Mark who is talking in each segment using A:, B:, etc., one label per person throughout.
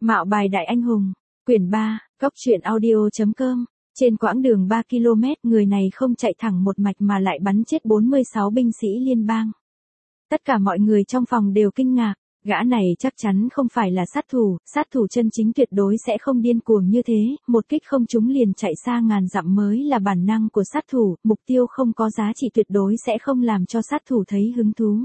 A: Mạo bài đại anh hùng, quyển 3, Cóc truyện audio.com. Trên quãng đường 3 km, người này không chạy thẳng một mạch mà lại bắn chết 46 binh sĩ liên bang. Tất cả mọi người trong phòng đều kinh ngạc, gã này chắc chắn không phải là sát thủ chân chính tuyệt đối sẽ không điên cuồng như thế, một kích không trúng liền chạy xa ngàn dặm mới là bản năng của sát thủ, mục tiêu không có giá trị tuyệt đối sẽ không làm cho sát thủ thấy hứng thú.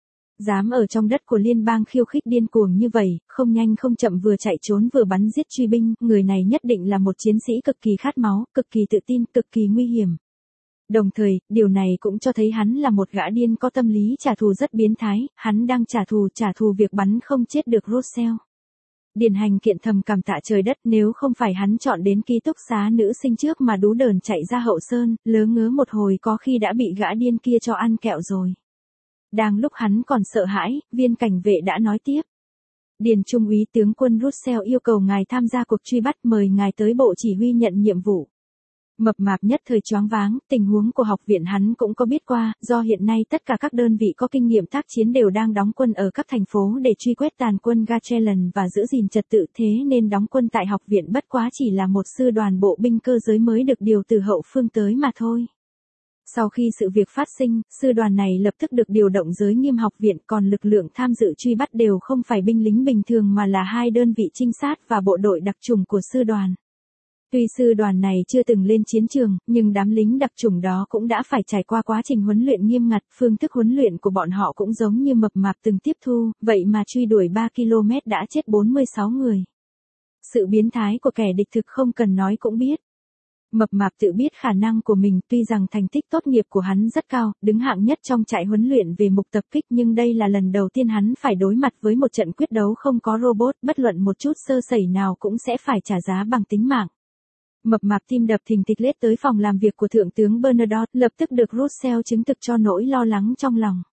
A: Dám ở trong đất của liên bang khiêu khích điên cuồng như vậy, không nhanh không chậm vừa chạy trốn vừa bắn giết truy binh, người này nhất định là một chiến sĩ cực kỳ khát máu, cực kỳ tự tin, cực kỳ nguy hiểm. Đồng thời, điều này cũng cho thấy hắn là một gã điên có tâm lý trả thù rất biến thái, hắn đang trả thù việc bắn không chết được Russell. Điền Hành Kiện thầm cảm tạ trời đất, nếu không phải hắn chọn đến ký túc xá nữ sinh trước mà đú đờn chạy ra Hậu Sơn, lớ ngớ một hồi có khi đã bị gã điên kia cho ăn kẹo rồi. Đang lúc hắn còn sợ hãi, viên cảnh vệ đã nói tiếp. Điền Trung úy tướng quân Russell yêu cầu ngài tham gia cuộc truy bắt, mời ngài tới bộ chỉ huy nhận nhiệm vụ. Mập mạp nhất thời choáng váng, tình huống của học viện hắn cũng có biết qua, do hiện nay tất cả các đơn vị có kinh nghiệm tác chiến đều đang đóng quân ở các thành phố để truy quét tàn quân Gatchelan và giữ gìn trật tự, thế nên đóng quân tại học viện bất quá chỉ là một sư đoàn bộ binh cơ giới mới được điều từ hậu phương tới mà thôi. Sau khi sự việc phát sinh, sư đoàn này lập tức được điều động giới nghiêm học viện, còn lực lượng tham dự truy bắt đều không phải binh lính bình thường mà là hai đơn vị trinh sát và bộ đội đặc chủng của sư đoàn. Tuy sư đoàn này chưa từng lên chiến trường, nhưng đám lính đặc chủng đó cũng đã phải trải qua quá trình huấn luyện nghiêm ngặt, phương thức huấn luyện của bọn họ cũng giống như mập mạp từng tiếp thu, vậy mà truy đuổi 3 km đã chết 46 người. Sự biến thái của kẻ địch thực không cần nói cũng biết. Mập mạp tự biết khả năng của mình, tuy rằng thành tích tốt nghiệp của hắn rất cao, đứng hạng nhất trong trại huấn luyện về mục tập kích, nhưng đây là lần đầu tiên hắn phải đối mặt với một trận quyết đấu không có robot, bất luận một chút sơ sẩy nào cũng sẽ phải trả giá bằng tính mạng. Mập mạp tim đập thình thịch lết tới phòng làm việc của Thượng tướng Bernadotte, lập tức được Russell chứng thực cho nỗi lo lắng trong lòng.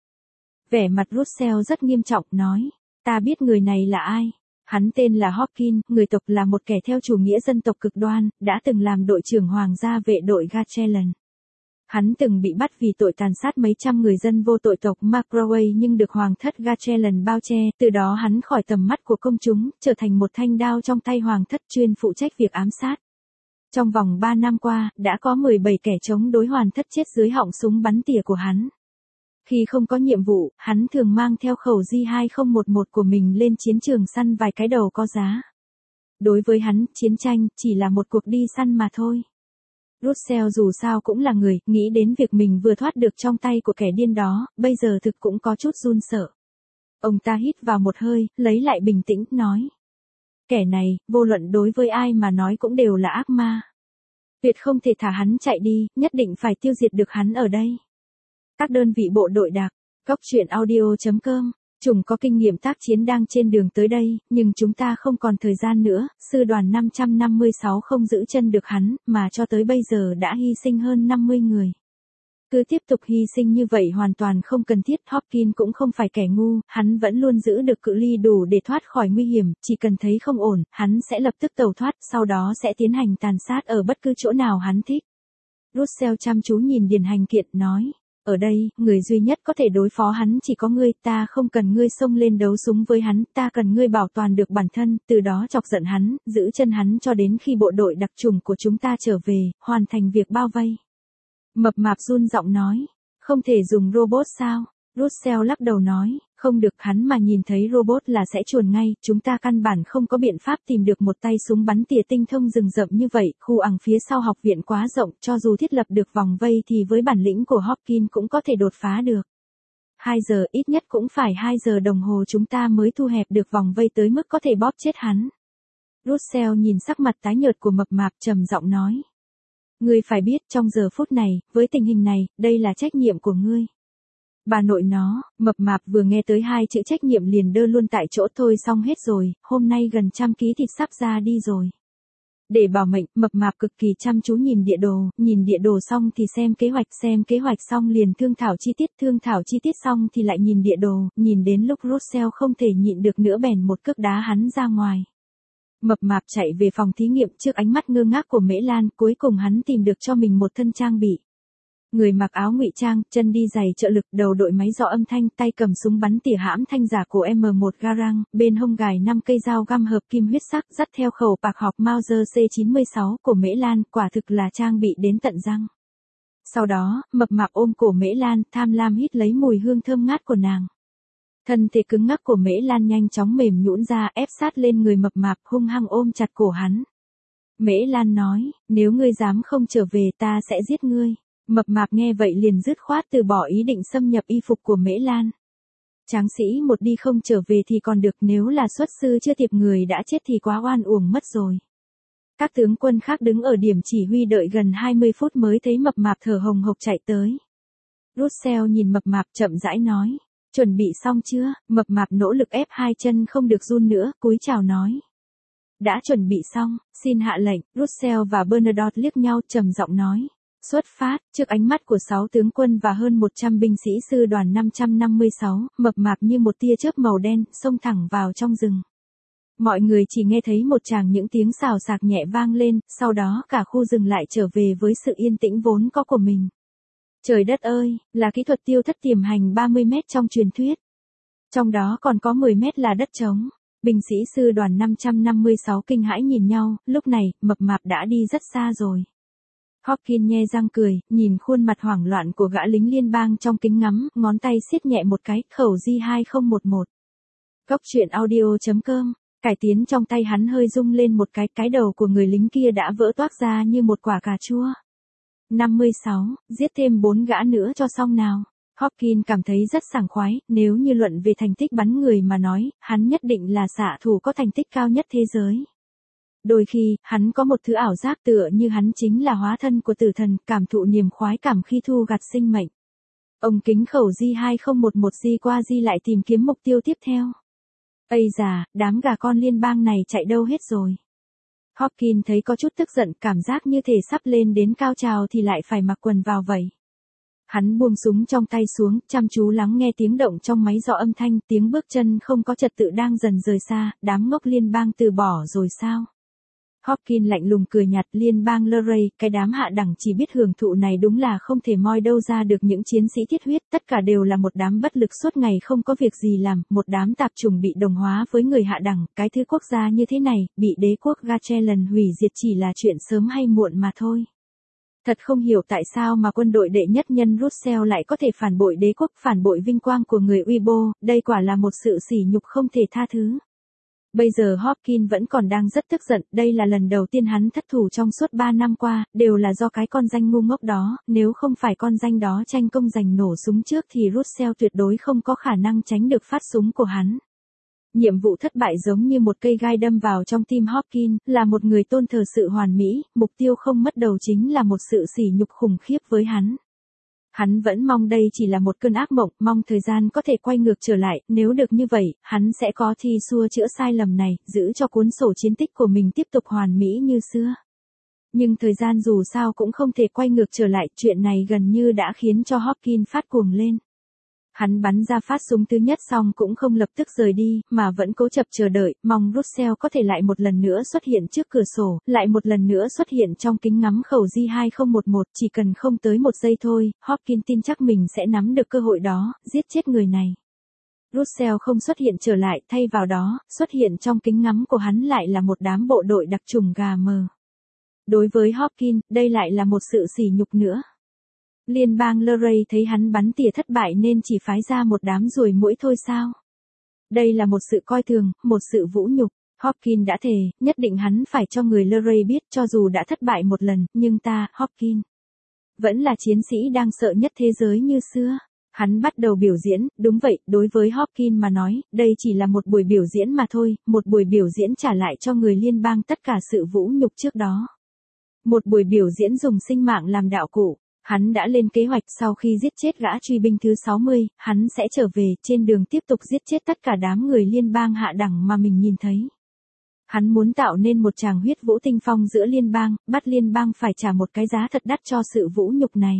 A: Vẻ mặt Russell rất nghiêm trọng, nói, ta biết người này là ai. Hắn tên là Hopkins, người tộc, là một kẻ theo chủ nghĩa dân tộc cực đoan, đã từng làm đội trưởng hoàng gia vệ đội Gatchelan. Hắn từng bị bắt vì tội tàn sát mấy trăm người dân vô tội tộc Macraway nhưng được hoàng thất Gatchelan bao che, từ đó hắn khỏi tầm mắt của công chúng, trở thành một thanh đao trong tay hoàng thất chuyên phụ trách việc ám sát. Trong vòng 3 năm qua, đã có 17 kẻ chống đối hoàng thất chết dưới họng súng bắn tỉa của hắn. Khi không có nhiệm vụ, hắn thường mang theo khẩu J2011 của mình lên chiến trường săn vài cái đầu có giá. Đối với hắn, chiến tranh chỉ là một cuộc đi săn mà thôi. Russell dù sao cũng là người, nghĩ đến việc mình vừa thoát được trong tay của kẻ điên đó, bây giờ thực cũng có chút run sợ. Ông ta hít vào một hơi, lấy lại bình tĩnh, nói. Kẻ này, vô luận đối với ai mà nói cũng đều là ác ma. Tuyệt không thể thả hắn chạy đi, nhất định phải tiêu diệt được hắn ở đây. Các đơn vị bộ đội đặc, Cóc truyện audio.com, chúng có kinh nghiệm tác chiến đang trên đường tới đây, nhưng chúng ta không còn thời gian nữa, sư đoàn 556 không giữ chân được hắn, mà cho tới bây giờ đã hy sinh hơn 50 người. Cứ tiếp tục hy sinh như vậy hoàn toàn không cần thiết. Hopkins cũng không phải kẻ ngu, hắn vẫn luôn giữ được cự ly đủ để thoát khỏi nguy hiểm, chỉ cần thấy không ổn, hắn sẽ lập tức tẩu thoát, sau đó sẽ tiến hành tàn sát ở bất cứ chỗ nào hắn thích. Russell chăm chú nhìn Điền Hành Kiện, nói. Ở đây, người duy nhất có thể đối phó hắn chỉ có ngươi, ta không cần ngươi xông lên đấu súng với hắn, ta cần ngươi bảo toàn được bản thân, từ đó chọc giận hắn, giữ chân hắn cho đến khi bộ đội đặc chủng của chúng ta trở về, hoàn thành việc bao vây. Mập mạp run giọng nói, không thể dùng robot sao? Russell lắc đầu nói, không được, hắn mà nhìn thấy robot là sẽ chuồn ngay, chúng ta căn bản không có biện pháp tìm được một tay súng bắn tỉa tinh thông rừng rậm như vậy, khu ằng phía sau học viện quá rộng, cho dù thiết lập được vòng vây thì với bản lĩnh của Hopkins cũng có thể đột phá được. 2 giờ, ít nhất cũng phải 2 giờ đồng hồ chúng ta mới thu hẹp được vòng vây tới mức có thể bóp chết hắn. Russell nhìn sắc mặt tái nhợt của mập mạp, trầm giọng nói. Ngươi phải biết, trong giờ phút này, với tình hình này, đây là trách nhiệm của ngươi. Bà nội nó, mập mạp vừa nghe tới 2 chữ trách nhiệm liền đơ luôn tại chỗ, thôi xong hết rồi, hôm nay gần 100 ký thịt sắp ra đi rồi. Để bảo mệnh, mập mạp cực kỳ chăm chú nhìn địa đồ xong thì xem kế hoạch xong liền thương thảo chi tiết xong thì lại nhìn địa đồ, nhìn đến lúc Russell không thể nhịn được nữa bèn một cước đá hắn ra ngoài. Mập mạp chạy về phòng thí nghiệm trước ánh mắt ngơ ngác của Mễ Lan, cuối cùng hắn tìm được cho mình một thân trang bị. Người mặc áo ngụy trang, chân đi giày trợ lực, đầu đội máy dò âm thanh, tay cầm súng bắn tỉa hãm thanh giả của M1 Garand, bên hông gài 5 cây dao găm hợp kim huyết sắc, dắt theo khẩu bạc học Mauser C96 của Mễ Lan, quả thực là trang bị đến tận răng. Sau đó, mập mạp ôm cổ Mễ Lan, tham lam hít lấy mùi hương thơm ngát của nàng. Thân thể cứng ngắc của Mễ Lan nhanh chóng mềm nhũn ra, ép sát lên người mập mạp, hung hăng ôm chặt cổ hắn. Mễ Lan nói, nếu ngươi dám không trở về ta sẽ giết ngươi. Mập mạp nghe vậy liền dứt khoát từ bỏ ý định xâm nhập y phục của Mễ Lan. Tráng sĩ một đi không trở về thì còn được, nếu là xuất sư chưa thiệp người đã chết thì quá oan uổng mất rồi. Các tướng quân khác đứng ở điểm chỉ huy đợi gần 20 phút mới thấy mập mạp thở hồng hộc chạy tới. Russell nhìn mập mạp chậm rãi nói, chuẩn bị xong chưa? Mập mạp nỗ lực ép hai chân không được run nữa, cúi chào nói. Đã chuẩn bị xong, xin hạ lệnh. Russell và Bernadotte liếc nhau trầm giọng nói. Xuất phát, trước ánh mắt của 6 tướng quân và hơn 100 binh sĩ sư đoàn 556, mập mạp như một tia chớp màu đen, xông thẳng vào trong rừng. Mọi người chỉ nghe thấy một tràng những tiếng xào xạc nhẹ vang lên, sau đó cả khu rừng lại trở về với sự yên tĩnh vốn có của mình. Trời đất ơi, là kỹ thuật tiêu thất tiềm hành 30 mét trong truyền thuyết. Trong đó còn có 10 mét là đất trống. Binh sĩ sư đoàn 556 kinh hãi nhìn nhau, lúc này, mập mạp đã đi rất xa rồi. Hopkins nhe răng cười, nhìn khuôn mặt hoảng loạn của gã lính liên bang trong kính ngắm, ngón tay siết nhẹ một cái, khẩu J2011. Góc truyện audio.com, cải tiến trong tay hắn hơi rung lên một cái đầu của người lính kia đã vỡ toác ra như một quả cà chua. 56, giết thêm 4 gã nữa cho xong nào. Hopkins cảm thấy rất sảng khoái, nếu như luận về thành tích bắn người mà nói, hắn nhất định là xạ thủ có thành tích cao nhất thế giới. Đôi khi, hắn có một thứ ảo giác tựa như hắn chính là hóa thân của tử thần, cảm thụ niềm khoái cảm khi thu gặt sinh mệnh. Ông kính khẩu J2011 di qua di lại tìm kiếm mục tiêu tiếp theo. Ây da, đám gà con liên bang này chạy đâu hết rồi. Hopkins thấy có chút tức giận, cảm giác như thể sắp lên đến cao trào thì lại phải mặc quần vào vậy. Hắn buông súng trong tay xuống, chăm chú lắng nghe tiếng động trong máy dò âm thanh, tiếng bước chân không có trật tự đang dần rời xa, đám ngốc liên bang từ bỏ rồi sao? Hopkins lạnh lùng cười nhạt, liên bang Luray, cái đám hạ đẳng chỉ biết hưởng thụ này đúng là không thể moi đâu ra được những chiến sĩ thiết huyết, tất cả đều là một đám bất lực suốt ngày không có việc gì làm, một đám tạp chủng bị đồng hóa với người hạ đẳng, cái thứ quốc gia như thế này, bị đế quốc Gatchelan hủy diệt chỉ là chuyện sớm hay muộn mà thôi. Thật không hiểu tại sao mà quân đội đệ nhất nhân Russell lại có thể phản bội đế quốc, phản bội vinh quang của người Uibo, đây quả là một sự sỉ nhục không thể tha thứ. Bây giờ Hopkins vẫn còn đang rất tức giận, đây là lần đầu tiên hắn thất thủ trong suốt 3 năm qua, đều là do cái con danh ngu ngốc đó, nếu không phải con danh đó tranh công giành nổ súng trước thì Russell tuyệt đối không có khả năng tránh được phát súng của hắn. Nhiệm vụ thất bại giống như một cây gai đâm vào trong tim Hopkins, là một người tôn thờ sự hoàn mỹ, mục tiêu không mất đầu chính là một sự sỉ nhục khủng khiếp với hắn. Hắn vẫn mong đây chỉ là một cơn ác mộng, mong thời gian có thể quay ngược trở lại, nếu được như vậy, hắn sẽ có thi xua chữa sai lầm này, giữ cho cuốn sổ chiến tích của mình tiếp tục hoàn mỹ như xưa. Nhưng thời gian dù sao cũng không thể quay ngược trở lại, chuyện này gần như đã khiến cho Hopkins phát cuồng lên. Hắn bắn ra phát súng thứ nhất xong cũng không lập tức rời đi, mà vẫn cố chấp chờ đợi, mong Russell có thể lại một lần nữa xuất hiện trước cửa sổ, lại một lần nữa xuất hiện trong kính ngắm khẩu J2011, chỉ cần không tới một giây thôi, Hopkins tin chắc mình sẽ nắm được cơ hội đó, giết chết người này. Russell không xuất hiện trở lại, thay vào đó, xuất hiện trong kính ngắm của hắn lại là một đám bộ đội đặc chủng gà mờ. Đối với Hopkins, đây lại là một sự sỉ nhục nữa. Liên bang Luray thấy hắn bắn tỉa thất bại nên chỉ phái ra một đám ruồi muỗi thôi sao? Đây là một sự coi thường, một sự vũ nhục. Hopkins đã thề, nhất định hắn phải cho người Luray biết cho dù đã thất bại một lần, nhưng ta, Hopkins, vẫn là chiến sĩ đang sợ nhất thế giới như xưa. Hắn bắt đầu biểu diễn, đúng vậy, đối với Hopkins mà nói, đây chỉ là một buổi biểu diễn mà thôi, một buổi biểu diễn trả lại cho người liên bang tất cả sự vũ nhục trước đó. Một buổi biểu diễn dùng sinh mạng làm đạo cụ. Hắn đã lên kế hoạch sau khi giết chết gã truy binh thứ 60, hắn sẽ trở về trên đường tiếp tục giết chết tất cả đám người liên bang hạ đẳng mà mình nhìn thấy. Hắn muốn tạo nên một tràng huyết vũ tinh phong giữa liên bang, bắt liên bang phải trả một cái giá thật đắt cho sự vũ nhục này.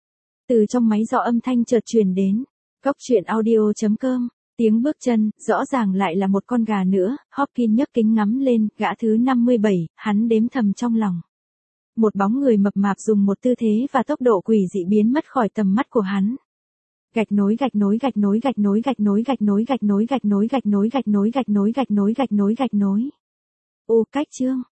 A: Từ trong máy dò âm thanh chợt truyền đến, góc truyện audio.com, tiếng bước chân, rõ ràng lại là một con gà nữa, Hopkins nhấc kính ngắm lên, gã thứ 57, hắn đếm thầm trong lòng. một bóng người mập mạp dùng một tư thế và tốc độ quỷ dị biến mất khỏi tầm mắt của hắn. Gạch nối gạch nối gạch nối gạch nối gạch nối gạch nối gạch nối gạch nối gạch nối gạch nối gạch nối gạch nối gạch nối gạch nối. Ô cách chương.